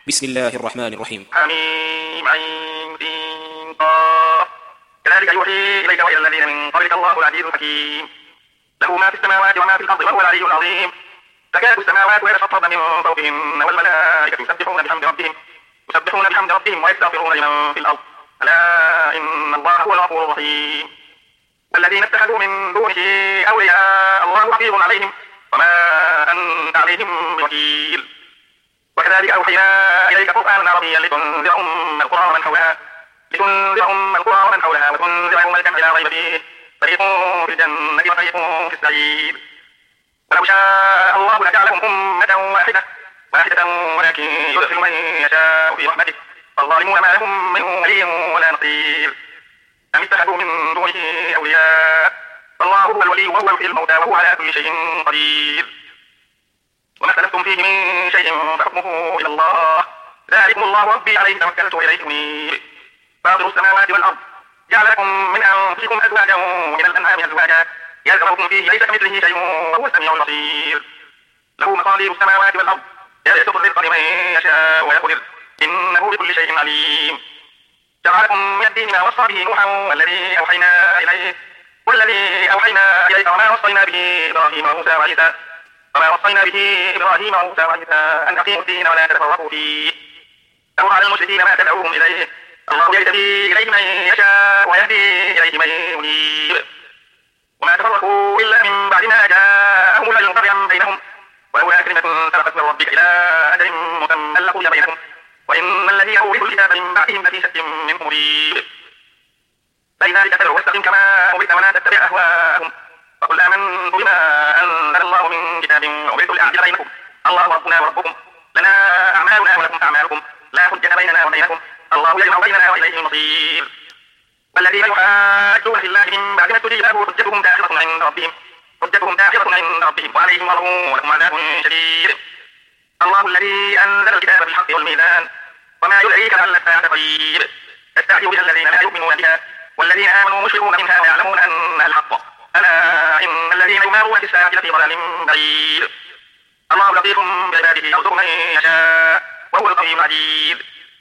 بسم الله الرحمن الرحيم. حميم عين سين قاف كذلك يوحي إليك وإلى الذين من قبلك الله العزيز الحكيم له ما في السماوات وما في الأرض وهو العلي العظيم تكاد السماوات يتفطرن من فوقهن والملائكة يسبحون بحمد ربهم ويستغفرون لمن في الأرض ألا إن الله هو الغفور الرحيم والذين اتخذوا من دونه أولياء الله حفيظ عليهم وما أنت عليهم بوكيل وكذلك أوحينا إليك قرآنا عربيا لتنذر أم القرى ومن حولها وتنذر يوم الجمع لا ريب فيه فريق في الجنة وفريق في السعير ولو شاء الله لجعلهم أمة واحدة ولكن يدخل من يشاء في رحمته فالظالمون ما لهم من ولي ولا نصير أم اتخذوا من دونه أولياء فالله هو الولي وهو يحيي الموتى وهو على كل شيء قدير وما اختلفتم فيه من شيء فحكمه إلى الله ذلكم الله ربي عليه توكلت وإليه أنيب فاطر السماوات والأرض جعل لكم من أنفسكم أزواجا ومن الأنعام أزواجا يذرؤكم فيه ليس كمثله شيء وهو السميع البصير له مقاليد السماوات والأرض يبسط الرزق لمن يشاء ويقدر إنه بكل شيء عليم شرع لكم من الدين ما وصى به نوحا والذي أوحينا إليك وما وصينا به إبراهيم وموسى وعيسى أن أقيموا الدين ولا تتفرقوا فيه أو على المشركين ما تدعوهم إليه الله يهدي إليه من يشاء ويهدي إليه من ينيب وما تفرقوا إلا من بعد ما جاءهم العلم بغيا بينهم ولولا كلمة سبقت من ربك إلى أجل مسمى لقضي بينهم وإن الذين أورثوا الكتاب من بعدهم لفي شك منه مريب فلذلك فادع واستقم كما أمرت ولا تتبع أهواءهم وقل آمنت بما أنزل الله من كتاب وأمرت لأعدل بينكم الله ربنا وربكم لنا أعمالنا ولكم أعمالكم لا حجة بيننا وبينكم الله يجمع بيننا وإليه المصير والذين يحاجون في الله من بعد ما استجيب له حجتهم داخلة عند ربهم وعليهم غضب ولهم عذاب شديد الله الذي أنزل الكتاب بالحق والميزان وما يدريك لعل الساعة قريب يستعجل بها الذين لا يؤمنون بها والذين آمنوا مشركون منها ويعلمون أنها الحق ألا إن الذين يمارون في الساعة لفي ضلال بعيد الله لطيف بعباده يرزق من يشاء وهو القوي العزيز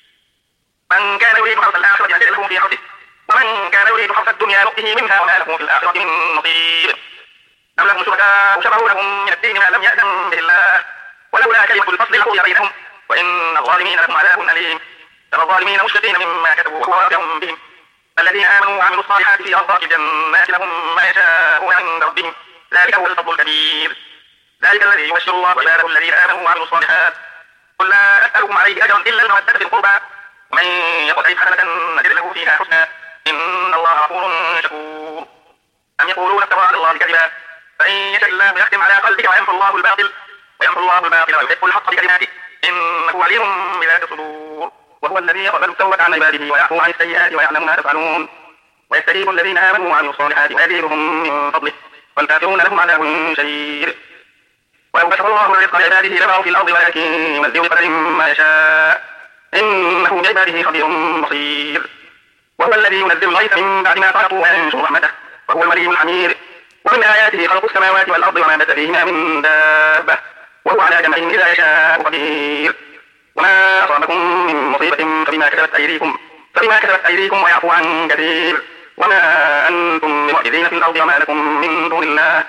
من كان يريد حرث الآخرة يجعل له في حرثه ومن كان يريد حرث الدنيا نؤته منها وما له في الآخرة من نصيب أم لهم شركاء شرعوا لهم من الدين ما لم يأذن به الله ولولا كلمة الفصل لقضي بينهم وإن الظالمين لهم عذاب أليم ترى الظالمين مشفقين مما كتبوا وهو واقع بهم الذين آمنوا وعملوا الصالحات في أرضاء الجنات لهم ما يشاءون عند ربهم ذلك هو الفضل الكبير ذلك الذي يبشر الله عباده الذين آمنوا وعملوا الصالحات قل لا أسألكم عليه أجرا إلا المودة في القربى ومن يقترف حسنة نزد له فيها حسنا إن الله غفور شكور أم يقولون افترى على الله كذبا فإن يشاء الله يختم على قلبك ويمحو الله الباطل ويحق الحق بكلماته إنه عليم بذات الصدور وهو الذي يقبل التوبة عن عباده ويعفو عن السيئات ويعلم ما تفعلون ويستجيب الذين آمنوا وعملوا الصالحات ويزيدهم من فضله والكافرون لهم عذاب شديد ولو بسط الله الرزق لعباده لبغوا في الأرض ولكن ينزل بقدر ما يشاء إنه بعباده خبير بصير وهو الذي ينزل الغيث من بعد ما قنطوا وينشر رحمته وهو الولي الحميد ومن آياته خلق السماوات والأرض وما بث فيهما من دابة وهو على جمعهم إذا يشاء قدير وما أصابكم من مصيبة فبما كسبت أيديكم ويعفو عن كثير وما أنتم بمعجزين في الأرض وما لكم من دون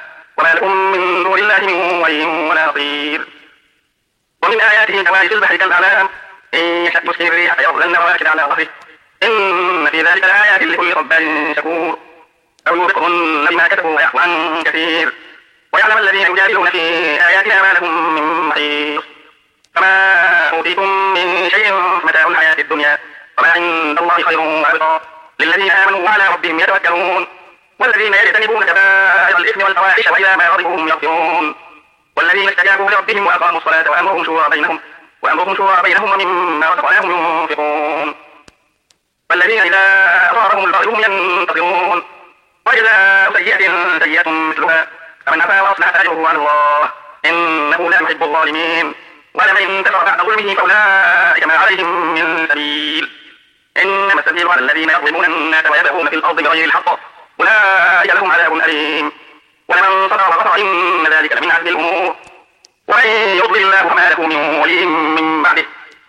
الله من ولي ولا نصير ومن آياته كواكب البحر كالأعلام إن يشأ يسكن الريح فيظللن رواكد على ظهره إن في ذلك لآيات لكل صبار شكور أو يوبقهن بما كسبوا ويعفو عن كثير ويعلم الذين يجادلون في آياتنا ما لهم من محيص فما أوتيتم من شيء متاع الحياة الدنيا وما عند الله خير وأبقى للذين آمنوا وعلى ربهم يتوكلون والذين يجتنبون كبائر الإثم والفواحش وإذا ما غضبوا هم يغفرون والذين استجابوا لربهم وأقاموا الصلاة وأمرهم شورى بينهم ومما رزقناهم ينفقون والذين إذا أصابهم البغي هم ينتصرون وإذا سيئة مثلها فمن عفا وأصلح فأجره على الله إنه لا يحب الظالمين ولمن انتصر بعد ظلمه فأولئك ما عليهم من سبيل إنما السبيل على الذين يظلمون الناس ويبغون في الأرض بغير الحق أولئك لهم عذاب أليم ولمن صبر وغفر إن ذلك لمن عزم الأمور ومن يضلل الله فما له من ولي من بعده وترى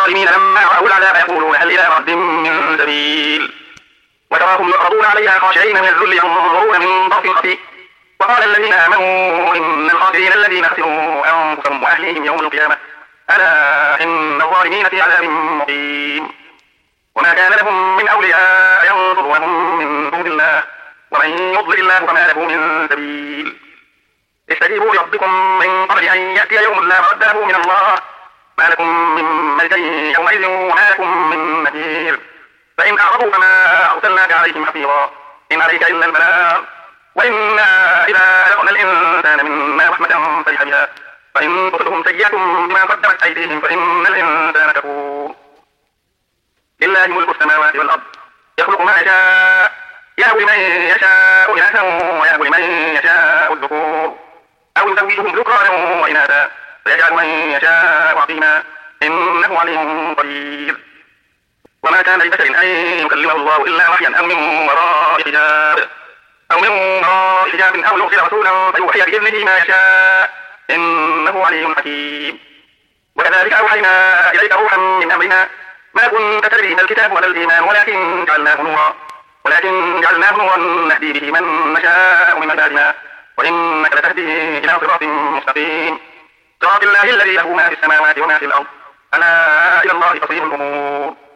الظالمين لما رأوا العذاب يقولون هل إلى مرد من سبيل وتراهم يعرضون عليها خاشعين من الذل ينظرون من طرف خفي وقال الذين آمنوا إن الخاسرين الذين خسروا أنفسهم وأهليهم يوم القيامة ألا إن الظالمين في عذاب مقيم وما كان لهم من أولياء ينصرونهم من دون الله ومن يضلل الله فما له من سبيل استجيبوا لربكم من قبل أن يأتي يوم لا مرد له من الله ما لكم من ملجأ يومئذ وما لكم من نذير فإن أعرضوا فما أرسلناك عليهم حفيظا إن عليك إلا البلاغ وإنا إذا أذقنا الإنسان منا رحمة فرح بها فإن تصبهم سيئة بما قدمت أيديهم فإن الإنسان كفور لله ملك السماوات والأرض يخلق ما يشاء يهب لمن يشاء إناثا ويهب لمن يشاء الذكور أو يزوجهم ذكرانا وإناثا فيجعل من يشاء عقيما إنه عليم قدير وما كان لبشر أن يكلمه الله إلا وحيا أو من وراء حجاب أو يرسل رسولا فيوحي بإذنه ما يشاء إنه علي حكيم وكذلك أوحينا إليك روحا من أمرنا ما كنت تدري ما الكتاب ولا الإيمان ولكن جعلناه نورا نهدي به من نشاء من عبادنا وإنك لتهدي إلى صراط مستقيم صراط الله الذي له ما في السماوات وما في الأرض ألا إلى الله تصير الأمور